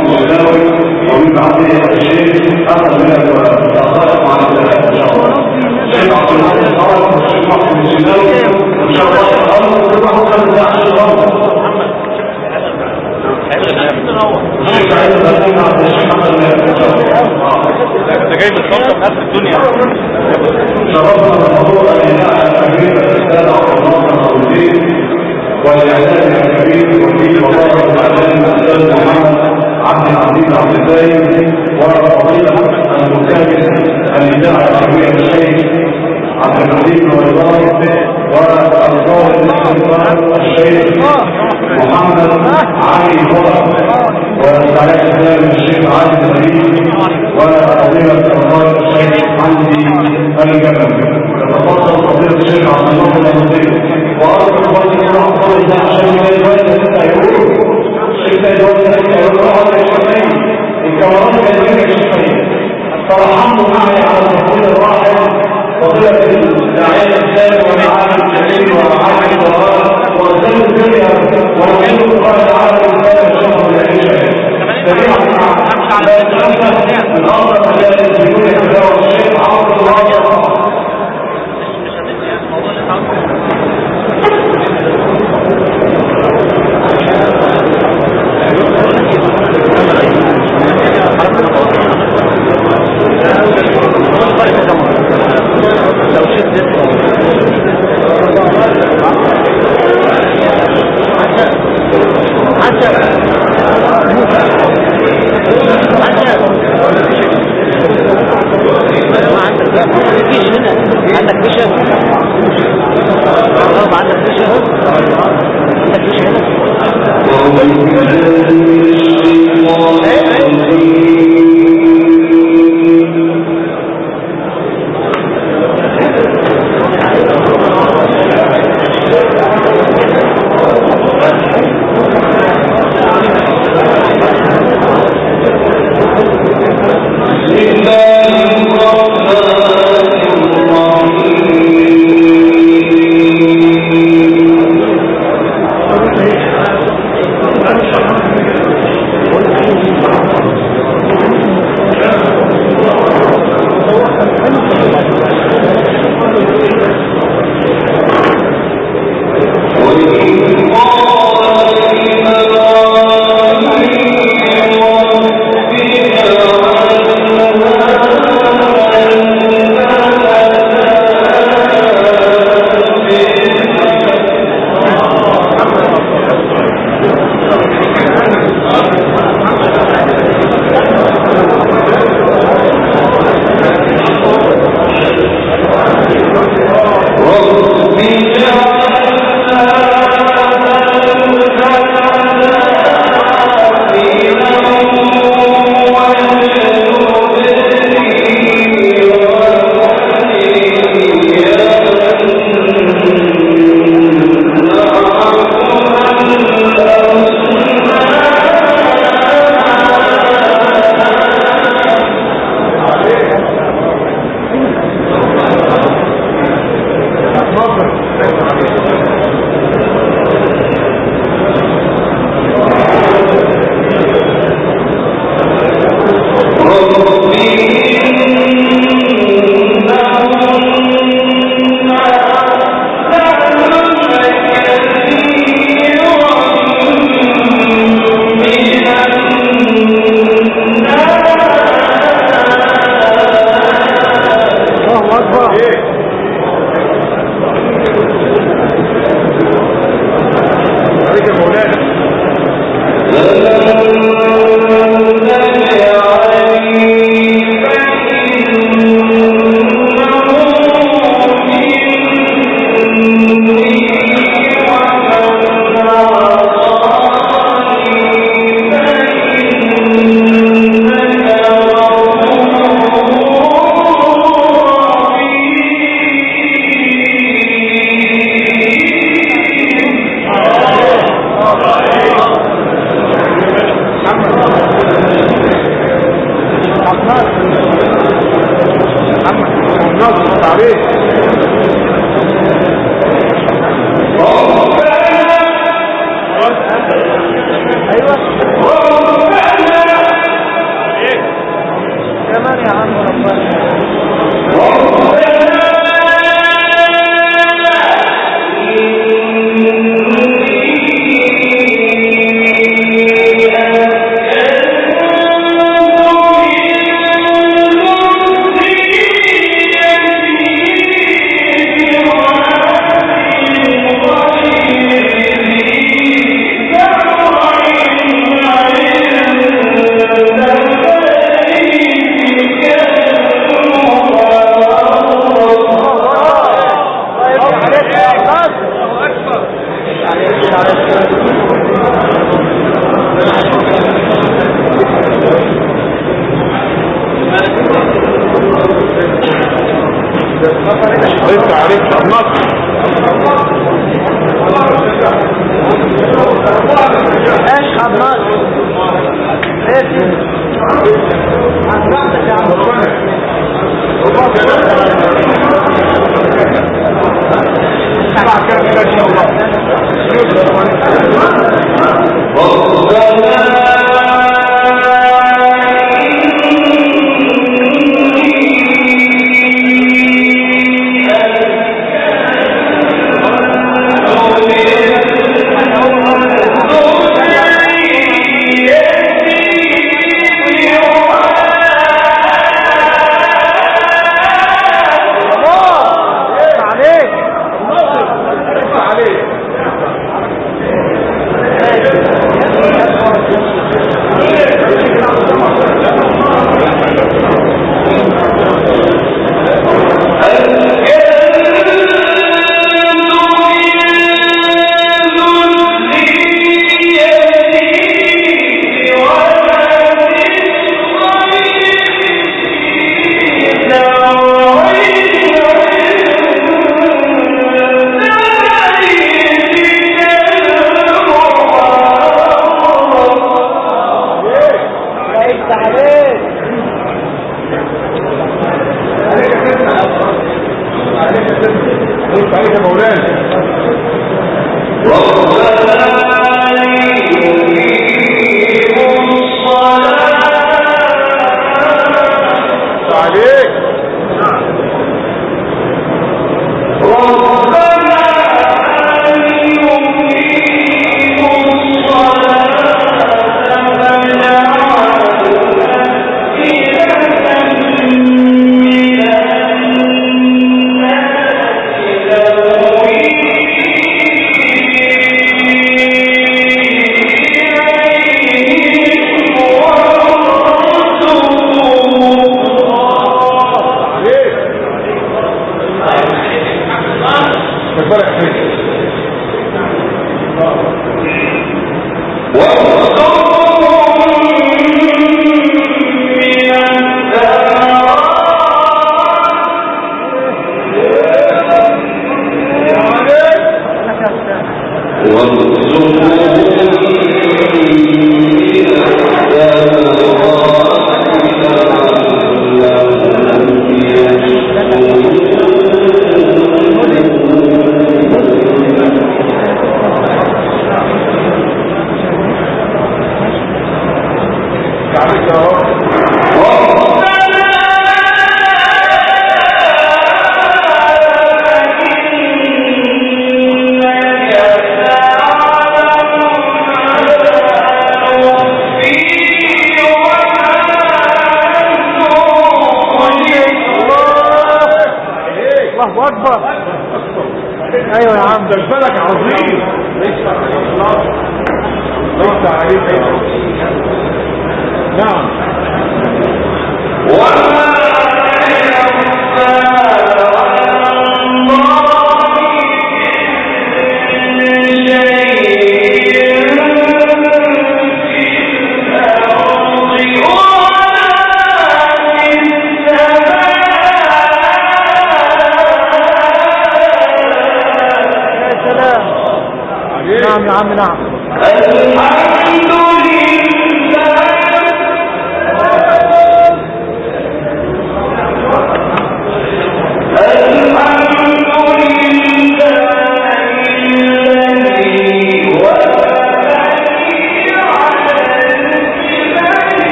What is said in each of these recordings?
الشناوي ومن بعده الشيخ أخذ من الدقائق مع الثلاثة إن شاء الله. الشيخ عبد الحميد الصالح والشيخ محمد الشناوي وإن شاء الله الأمر كل واحد كان بتاع الشيخ الشيخ عايز الغنين عبد الشيخ محمد إن شاء الله. انت جاي بالصوت من نفس الدنيا. شرفنا بالحضور الإذاعة الكبير الأستاذ عبد الناصر الدين والإعلام الكبير وكيل وزارة الإعلام الأستاذ محمد عبد العزيز عبد الزايد وفضيلة المكافئ الإذاعة الكبير الشيخ عبد العزيز والإدارة والقائد الاستثمار الشيخ محمد علي فرح والسعادة الإسلام الشيخ علي الزبيب وفضيلة القائد الشيخ حمدي الجبل. يتفضل فضيلة الشيخ عبد الناصر الدين وأرجو فضل الله أفضل ده عشان ما يتوازن السيئون الشيخ يتوازن السيئون وهذا الشيخين الكاميرات كذلك الشيخين فرحموا معي على الرسول الراحل فضيلة الداعية الإسلام والعالم الكبير ومعالم الدوار وأسلام الدنيا ورسول الله تعالى الإسلام الشهر العيشة سريعا لا يتنفس الأمر مجال بدون الدواء الشيخ عبد الله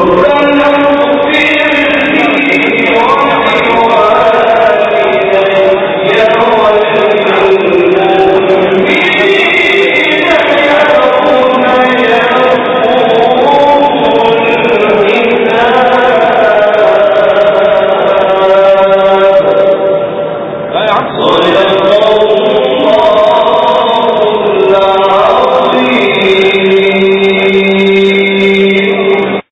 القرآن